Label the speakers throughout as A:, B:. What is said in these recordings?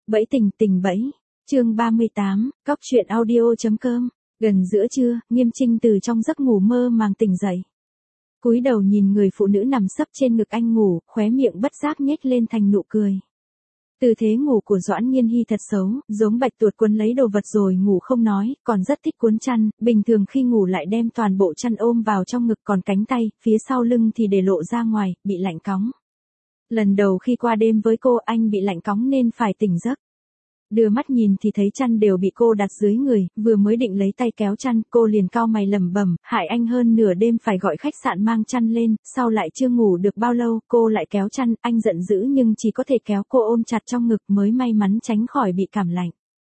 A: Bẫy tình tình bẫy. Chương 38, cóc truyện audio.com. Gần giữa trưa, Nghiêm Trinh từ trong giấc ngủ mơ màng tỉnh dậy. Cúi đầu nhìn người phụ nữ nằm sấp trên ngực anh ngủ, khóe miệng bất giác nhếch lên thành nụ cười. Tư thế ngủ của Doãn Nghiên Hy thật xấu, giống bạch tuột quấn lấy đồ vật rồi ngủ không nói, còn rất thích cuốn chăn, bình thường khi ngủ lại đem toàn bộ chăn ôm vào trong ngực, còn cánh tay, phía sau lưng thì để lộ ra ngoài, bị lạnh cóng. Lần đầu khi qua đêm với cô, anh bị lạnh cóng nên phải tỉnh giấc. Đưa mắt nhìn thì thấy chăn đều bị cô đặt dưới người, vừa mới định lấy tay kéo chăn, cô liền cau mày lẩm bẩm, hại anh hơn nửa đêm phải gọi khách sạn mang chăn lên, sau lại chưa ngủ được bao lâu, cô lại kéo chăn, anh giận dữ nhưng chỉ có thể kéo cô ôm chặt trong ngực mới may mắn tránh khỏi bị cảm lạnh.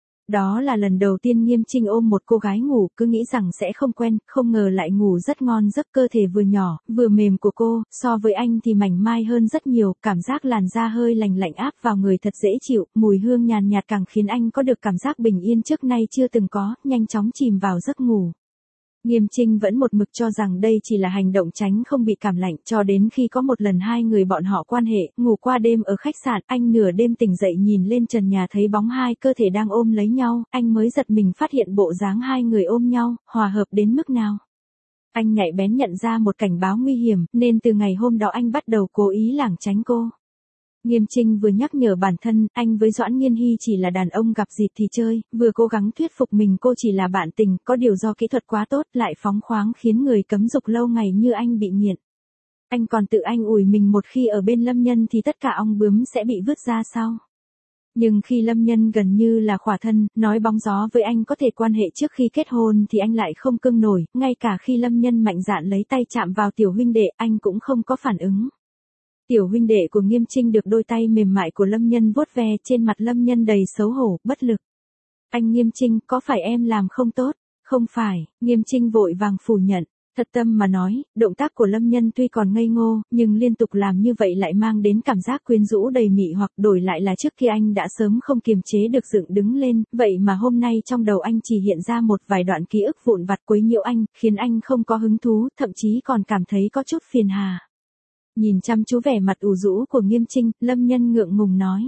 A: Đó là lần đầu tiên Nghiêm Trinh ôm một cô gái ngủ, cứ nghĩ rằng sẽ không quen, không ngờ lại ngủ rất ngon giấc, cơ thể vừa nhỏ, vừa mềm của cô, so với anh thì mảnh mai hơn rất nhiều, cảm giác làn da hơi lành lạnh áp vào người thật dễ chịu, mùi hương nhàn nhạt càng khiến anh có được cảm giác bình yên trước nay chưa từng có, nhanh chóng chìm vào giấc ngủ. Nghiêm Trinh vẫn một mực cho rằng đây chỉ là hành động tránh không bị cảm lạnh, cho đến khi có một lần hai người bọn họ quan hệ, ngủ qua đêm ở khách sạn, anh nửa đêm tỉnh dậy nhìn lên trần nhà thấy bóng hai cơ thể đang ôm lấy nhau, anh mới giật mình phát hiện bộ dáng hai người ôm nhau, hòa hợp đến mức nào. Anh nhạy bén nhận ra một cảnh báo nguy hiểm, nên từ ngày hôm đó anh bắt đầu cố ý lảng tránh cô. Nghiêm Trinh vừa nhắc nhở bản thân, anh với Doãn Nghiên Hy chỉ là đàn ông gặp dịp thì chơi, vừa cố gắng thuyết phục mình cô chỉ là bạn tình, có điều do kỹ thuật quá tốt, lại phóng khoáng khiến người cấm dục lâu ngày như anh bị nghiện. Anh còn tự anh ủi mình một khi ở bên Lâm Nhân thì tất cả ong bướm sẽ bị vứt ra sau. Nhưng khi Lâm Nhân gần như là khỏa thân, nói bóng gió với anh có thể quan hệ trước khi kết hôn thì anh lại không cương nổi, ngay cả khi Lâm Nhân mạnh dạn lấy tay chạm vào tiểu huynh đệ, anh cũng không có phản ứng. Tiểu huynh đệ của Nghiêm Trinh được đôi tay mềm mại của Lâm Nhân vuốt ve, trên mặt Lâm Nhân đầy xấu hổ, bất lực. Anh Nghiêm Trinh, có phải em làm không tốt? Không phải, Nghiêm Trinh vội vàng phủ nhận. Thật tâm mà nói, động tác của Lâm Nhân tuy còn ngây ngô, nhưng liên tục làm như vậy lại mang đến cảm giác quyến rũ đầy mị hoặc, đổi lại là trước kia anh đã sớm không kiềm chế được dựng đứng lên, vậy mà hôm nay trong đầu anh chỉ hiện ra một vài đoạn ký ức vụn vặt quấy nhiễu anh, khiến anh không có hứng thú, thậm chí còn cảm thấy có chút phiền hà. Nhìn chăm chú vẻ mặt ủ rũ của Nghiêm Trinh, Lâm Nhân ngượng ngùng nói.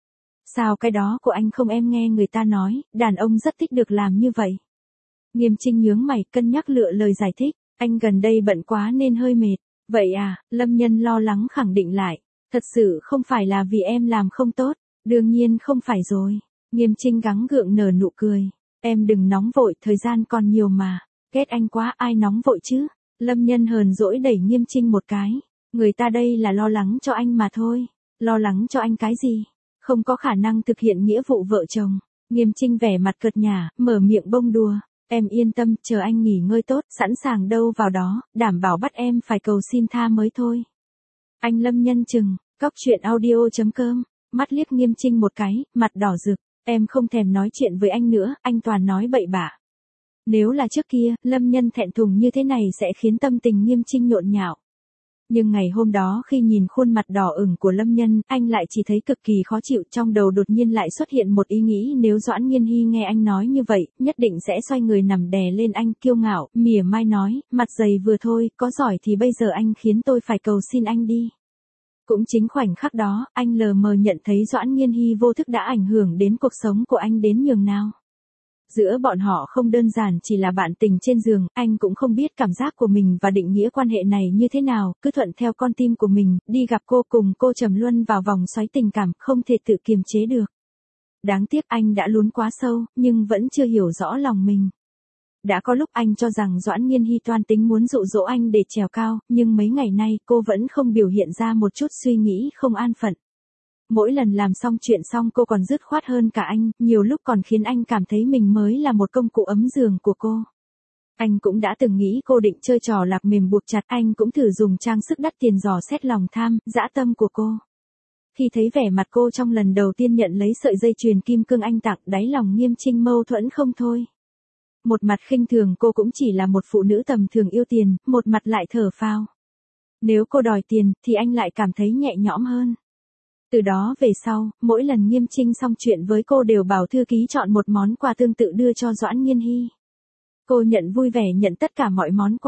A: Sao cái đó của anh không, em nghe người ta nói, đàn ông rất thích được làm như vậy. Nghiêm Trinh nhướng mày, cân nhắc lựa lời giải thích, anh gần đây bận quá nên hơi mệt. Vậy à, Lâm Nhân lo lắng khẳng định lại, thật sự không phải là vì em làm không tốt, đương nhiên không phải rồi. Nghiêm Trinh gắng gượng nở nụ cười, em đừng nóng vội, thời gian còn nhiều mà, ghét anh quá, ai nóng vội chứ. Lâm Nhân hờn dỗi đẩy Nghiêm Trinh một cái. Người ta đây là lo lắng cho anh mà thôi. Lo lắng cho anh cái gì? Không có khả năng thực hiện nghĩa vụ vợ chồng. Nghiêm Trinh vẻ mặt cợt nhả, mở miệng bông đùa. Em yên tâm, chờ anh nghỉ ngơi tốt, sẵn sàng đâu vào đó, đảm bảo bắt em phải cầu xin tha mới thôi. Anh Lâm Nhân chừng, cóc truyện audio.com, mắt liếc Nghiêm Trinh một cái, mặt đỏ rực. Em không thèm nói chuyện với anh nữa, anh toàn nói bậy bạ. Nếu là trước kia, Lâm Nhân thẹn thùng như thế này sẽ khiến tâm tình Nghiêm Trinh nhộn nhạo. Nhưng ngày hôm đó khi nhìn khuôn mặt đỏ ửng của Lâm Nhân, anh lại chỉ thấy cực kỳ khó chịu, trong đầu đột nhiên lại xuất hiện một ý nghĩ, nếu Doãn Nghiên Hy nghe anh nói như vậy, nhất định sẽ xoay người nằm đè lên anh, kiêu ngạo, mỉa mai nói, mặt dày vừa thôi, có giỏi thì bây giờ anh khiến tôi phải cầu xin anh đi. Cũng chính khoảnh khắc đó, anh lờ mờ nhận thấy Doãn Nghiên Hy vô thức đã ảnh hưởng đến cuộc sống của anh đến nhường nào. Giữa bọn họ không đơn giản chỉ là bạn tình trên giường, anh cũng không biết cảm giác của mình và định nghĩa quan hệ này như thế nào, cứ thuận theo con tim của mình, đi gặp cô, cùng cô trầm luân vào vòng xoáy tình cảm, không thể tự kiềm chế được. Đáng tiếc anh đã lún quá sâu, nhưng vẫn chưa hiểu rõ lòng mình. Đã có lúc anh cho rằng Doãn Nghiên Hy toan tính muốn dụ dỗ anh để trèo cao, nhưng mấy ngày nay cô vẫn không biểu hiện ra một chút suy nghĩ không an phận. Mỗi lần làm xong chuyện xong cô còn dứt khoát hơn cả anh, nhiều lúc còn khiến anh cảm thấy mình mới là một công cụ ấm giường của cô. Anh cũng đã từng nghĩ cô định chơi trò lạc mềm buộc chặt, anh cũng thử dùng trang sức đắt tiền dò xét lòng tham, dã tâm của cô. Khi thấy vẻ mặt cô trong lần đầu tiên nhận lấy sợi dây chuyền kim cương anh tặng, đáy lòng Nghiêm Trinh mâu thuẫn không thôi. Một mặt khinh thường cô cũng chỉ là một phụ nữ tầm thường yêu tiền, một mặt lại thở phào. Nếu cô đòi tiền, thì anh lại cảm thấy nhẹ nhõm hơn. Từ đó về sau, mỗi lần Nghiêm Trinh xong chuyện với cô đều bảo thư ký chọn một món quà tương tự đưa cho Doãn Nghiên Hy. Cô nhận vui vẻ nhận tất cả mọi món quà.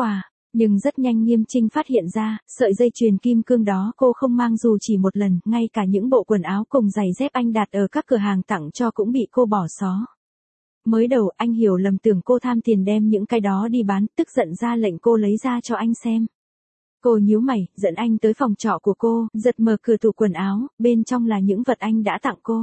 A: Nhưng rất nhanh Nghiêm Trinh phát hiện ra, sợi dây chuyền kim cương đó cô không mang dù chỉ một lần, ngay cả những bộ quần áo cùng giày dép anh đặt ở các cửa hàng tặng cho cũng bị cô bỏ xó. Mới đầu anh hiểu lầm tưởng cô tham tiền đem những cái đó đi bán, tức giận ra lệnh cô lấy ra cho anh xem. Cô nhíu mày, dẫn anh tới phòng trọ của cô, giật mở cửa tủ quần áo, bên trong là những vật anh đã tặng cô.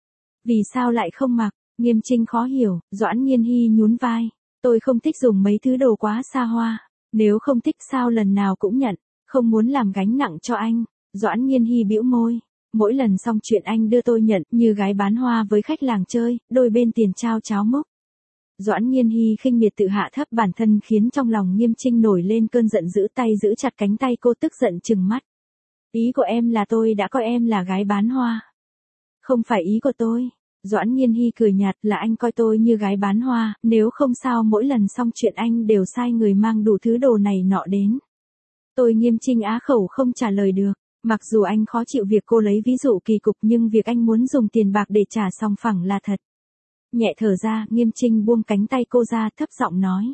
A: Vì sao lại không mặc? Nghiêm Trinh khó hiểu, Doãn Nghiên Hy nhún vai. Tôi không thích dùng mấy thứ đồ quá xa hoa. Nếu không thích sao lần nào cũng nhận, không muốn làm gánh nặng cho anh. Doãn Nghiên Hy bĩu môi. Mỗi lần xong chuyện anh đưa tôi nhận, như gái bán hoa với khách làng chơi, đôi bên tiền trao cháo múc. Doãn Nghiên Hy khinh miệt tự hạ thấp bản thân khiến trong lòng Nghiêm Trinh nổi lên cơn giận dữ, tay giữ chặt cánh tay cô tức giận trừng mắt. Ý của em là tôi đã coi em là gái bán hoa. Không phải ý của tôi. Doãn Nghiên Hy cười nhạt, là anh coi tôi như gái bán hoa, nếu không sao mỗi lần xong chuyện anh đều sai người mang đủ thứ đồ này nọ đến. Tôi Nghiêm Trinh á khẩu không trả lời được. Mặc dù anh khó chịu việc cô lấy ví dụ kỳ cục nhưng việc anh muốn dùng tiền bạc để trả sòng phẳng là thật. Nhẹ thở ra, Nghiêm Trinh buông cánh tay cô ra, thấp giọng nói.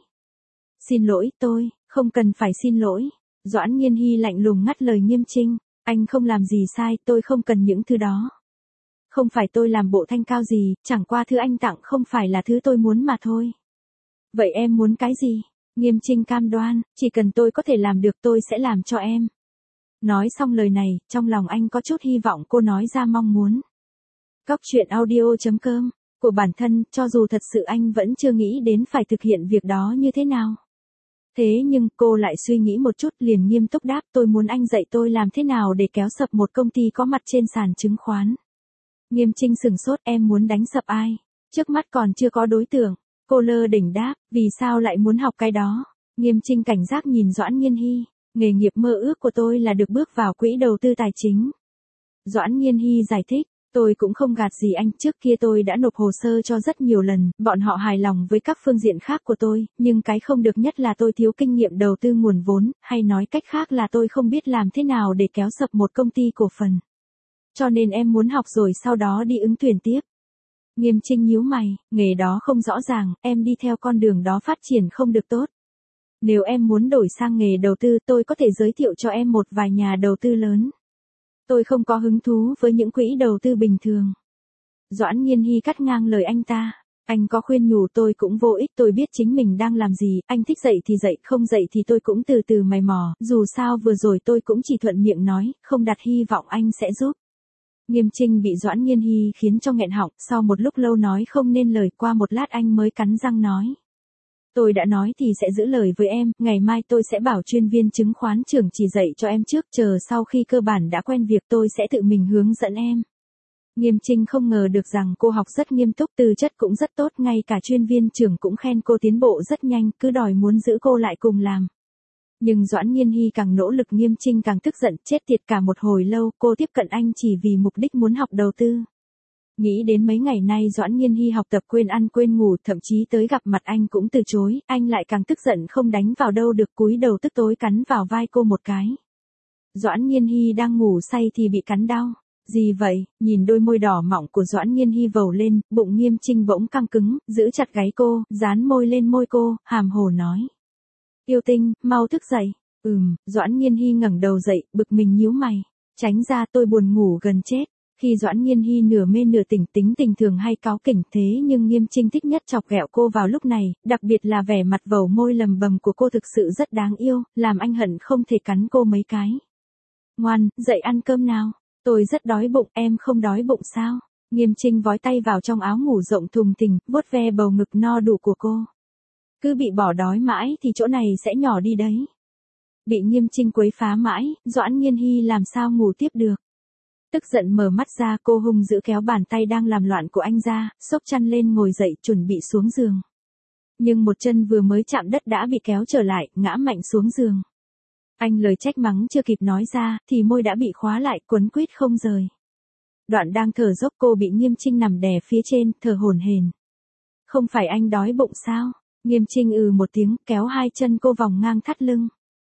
A: Xin lỗi, tôi, không cần phải xin lỗi. Doãn Nghiên Hy lạnh lùng ngắt lời Nghiêm Trinh. Anh không làm gì sai, tôi không cần những thứ đó. Không phải tôi làm bộ thanh cao gì, chẳng qua thứ anh tặng không phải là thứ tôi muốn mà thôi. Vậy em muốn cái gì? Nghiêm Trinh cam đoan, chỉ cần tôi có thể làm được tôi sẽ làm cho em. Nói xong lời này, trong lòng anh có chút hy vọng cô nói ra mong muốn. Cóc truyện audio.com của bản thân, cho dù thật sự anh vẫn chưa nghĩ đến phải thực hiện việc đó như thế nào. Thế nhưng cô lại suy nghĩ một chút liền nghiêm túc đáp, tôi muốn anh dạy tôi làm thế nào để kéo sập một công ty có mặt trên sàn chứng khoán. Nghiêm Trinh sửng sốt, em muốn đánh sập ai? Trước mắt còn chưa có đối tượng. Cô lơ đỉnh đáp, vì sao lại muốn học cái đó? Nghiêm Trinh cảnh giác nhìn Doãn Nghiên Hy, nghề nghiệp mơ ước của tôi là được bước vào quỹ đầu tư tài chính. Doãn Nghiên Hy giải thích, tôi cũng không gạt gì anh, trước kia tôi đã nộp hồ sơ cho rất nhiều lần, bọn họ hài lòng với các phương diện khác của tôi, nhưng cái không được nhất là tôi thiếu kinh nghiệm đầu tư nguồn vốn, hay nói cách khác là tôi không biết làm thế nào để kéo sập một công ty cổ phần. Cho nên em muốn học rồi sau đó đi ứng tuyển tiếp. Nghiêm Trinh nhíu mày, nghề đó không rõ ràng, em đi theo con đường đó phát triển không được tốt. Nếu em muốn đổi sang nghề đầu tư tôi có thể giới thiệu cho em một vài nhà đầu tư lớn. Tôi không có hứng thú với những quỹ đầu tư bình thường. Doãn Nghiên Hy cắt ngang lời anh ta. Anh có khuyên nhủ tôi cũng vô ích, tôi biết chính mình đang làm gì, anh thích dạy thì dạy, không dạy thì tôi cũng từ từ mày mò, dù sao vừa rồi tôi cũng chỉ thuận miệng nói, không đặt hy vọng anh sẽ giúp. Nghiêm Trinh bị Doãn Nghiên Hy khiến cho nghẹn họng, sau một lúc lâu nói không nên lời, qua một lát anh mới cắn răng nói. Tôi đã nói thì sẽ giữ lời với em, ngày mai tôi sẽ bảo chuyên viên chứng khoán trưởng chỉ dạy cho em trước, chờ sau khi cơ bản đã quen việc tôi sẽ tự mình hướng dẫn em. Nghiêm Trinh không ngờ được rằng cô học rất nghiêm túc, tư chất cũng rất tốt, ngay cả chuyên viên trưởng cũng khen cô tiến bộ rất nhanh, cứ đòi muốn giữ cô lại cùng làm. Nhưng Doãn Nghiên Hy càng nỗ lực Nghiêm Trinh càng tức giận, chết tiệt, cả một hồi lâu cô tiếp cận anh chỉ vì mục đích muốn học đầu tư. Nghĩ đến mấy ngày nay Doãn Nghiên Hy học tập quên ăn quên ngủ, thậm chí tới gặp mặt anh cũng từ chối, anh lại càng tức giận không đánh vào đâu được, cúi đầu tức tối cắn vào vai cô một cái. Doãn Nghiên Hy đang ngủ say thì bị cắn đau. Gì vậy? Nhìn đôi môi đỏ mọng của Doãn Nghiên Hy vầu lên, bụng Nghiêm Trinh bỗng căng cứng, giữ chặt gáy cô, dán môi lên môi cô, hàm hồ nói. Yêu Tinh, mau thức dậy. Doãn Nghiên Hy ngẩng đầu dậy, bực mình nhíu mày. Tránh ra, tôi buồn ngủ gần chết. Khi Doãn Nghiên Hy nửa mê nửa tỉnh, tính tình thường hay cáu kỉnh, thế nhưng Nghiêm Trinh thích nhất chọc ghẹo cô vào lúc này, đặc biệt là vẻ mặt vầu môi lầm bầm của cô thực sự rất đáng yêu, làm anh hận không thể cắn cô mấy cái. Ngoan, dậy ăn cơm nào. Tôi rất đói bụng, em không đói bụng sao? Nghiêm Trinh vói tay vào trong áo ngủ rộng thùng thình, vuốt ve bầu ngực no đủ của cô. Cứ bị bỏ đói mãi thì chỗ này sẽ nhỏ đi đấy. Bị Nghiêm Trinh quấy phá mãi, Doãn Nghiên Hy làm sao ngủ tiếp được. Tức giận mở mắt ra, cô hung dữ kéo bàn tay đang làm loạn của anh ra, xốc chăn lên ngồi dậy chuẩn bị xuống giường. Nhưng một chân vừa mới chạm đất đã bị kéo trở lại, ngã mạnh xuống giường. Anh lời trách mắng chưa kịp nói ra, thì môi đã bị khóa lại, quấn quýt không rời. Đoạn đang thở dốc cô bị Nghiêm Trinh nằm đè phía trên, thở hổn hển. Không phải anh đói bụng sao? Nghiêm Trinh một tiếng, kéo hai chân cô vòng ngang thắt lưng.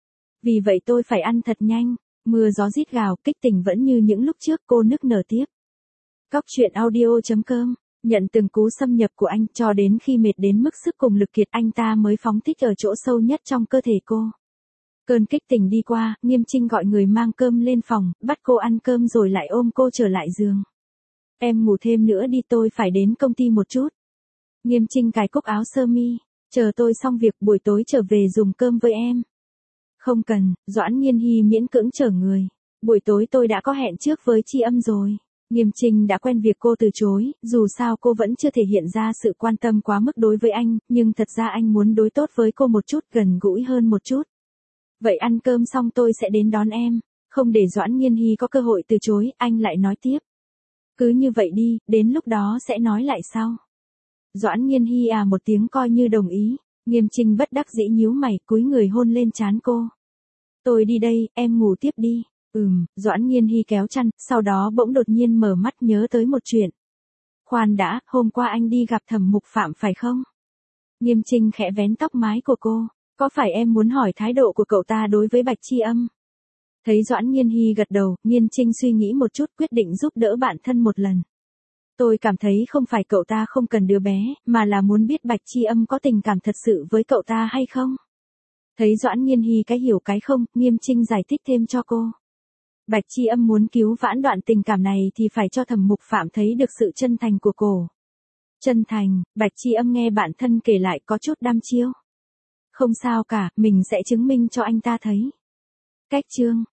A: Vì vậy tôi phải ăn thật nhanh. Mưa gió rít gào, kích tình vẫn như những lúc trước, cô nức nở tiếp. Cóc truyện audio.com, nhận từng cú xâm nhập của anh, cho đến khi mệt đến mức sức cùng lực kiệt anh ta mới phóng thích ở chỗ sâu nhất trong cơ thể cô. Cơn kích tình đi qua, Nghiêm Trinh gọi người mang cơm lên phòng, bắt cô ăn cơm rồi lại ôm cô trở lại giường. Em ngủ thêm nữa đi, tôi phải đến công ty một chút. Nghiêm Trinh cài cúc áo sơ mi, chờ tôi xong việc buổi tối trở về dùng cơm với em. Không cần, Doãn Nhiên Hy miễn cưỡng chở người. Buổi tối tôi đã có hẹn trước với Tri Âm rồi. Nghiêm Trinh đã quen việc cô từ chối, dù sao cô vẫn chưa thể hiện ra sự quan tâm quá mức đối với anh, nhưng thật ra anh muốn đối tốt với cô một chút, gần gũi hơn một chút. Vậy ăn cơm xong tôi sẽ đến đón em. Không để Doãn Nhiên Hy có cơ hội từ chối, anh lại nói tiếp. Cứ như vậy đi, đến lúc đó sẽ nói lại sau. Doãn Nhiên Hy một tiếng coi như đồng ý. Nghiêm Trinh bất đắc dĩ nhíu mày, cúi người hôn lên trán cô. Tôi đi đây, em ngủ tiếp đi. Doãn Nhiên Hy kéo chăn, sau đó bỗng đột nhiên mở mắt nhớ tới một chuyện. Khoan đã, hôm qua anh đi gặp Thẩm Mục Phạm phải không? Nghiêm Trinh khẽ vén tóc mái của cô. Có phải em muốn hỏi thái độ của cậu ta đối với Bạch Tri Âm? Thấy Doãn Nhiên Hy gật đầu, Nghiêm Trinh suy nghĩ một chút, quyết định giúp đỡ bạn thân một lần. Tôi cảm thấy không phải cậu ta không cần đứa bé, mà là muốn biết Bạch Tri Âm có tình cảm thật sự với cậu ta hay không. Thấy Doãn Nhiên Hy cái hiểu cái không, Nghiêm Trinh giải thích thêm cho cô. Bạch Tri Âm muốn cứu vãn đoạn tình cảm này thì phải cho Thẩm Mục Phạm thấy được sự chân thành của cô. Chân thành, Bạch Tri Âm nghe bạn thân kể lại có chút đăm chiêu. Không sao cả, mình sẽ chứng minh cho anh ta thấy. Cách chương